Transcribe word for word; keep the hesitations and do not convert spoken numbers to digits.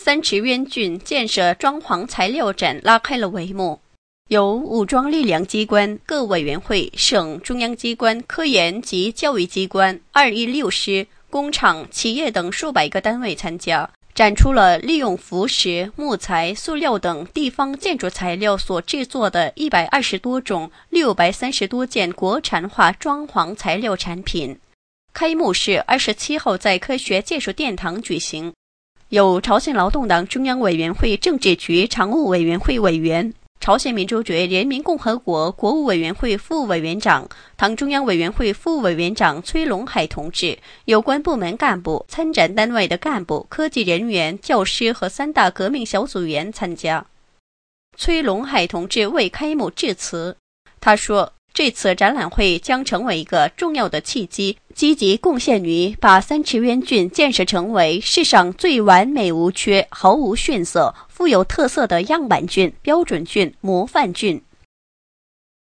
三池渊郡建设装潢材料展拉开了帷幕。由武装力量机关、各委员会、省中央机关、科研及教育机关、二一六师、工厂、企业等数百个单位参加，展出了利用浮石、木材、塑料等地方建筑材料所制作的一百二十多种、六百三十多件国产化装潢材料产品。开幕式二十七号在科学技术殿堂举行，有朝鲜劳动党中央委员会政治局常务委员会委员、朝鲜民主主义人民共和国国务委员会副委员长、党中央委员会副委员长崔龙海同志，有关部门干部、参展单位的干部、科技人员、教师和三大革命小组员参加。崔龙海同志为开幕致辞，他说，这次展览会将成为一个重要的契机，积极贡献于把三池渊郡建设成为世上最完美无缺、毫无逊色、富有特色的样板郡、标准郡、模范郡。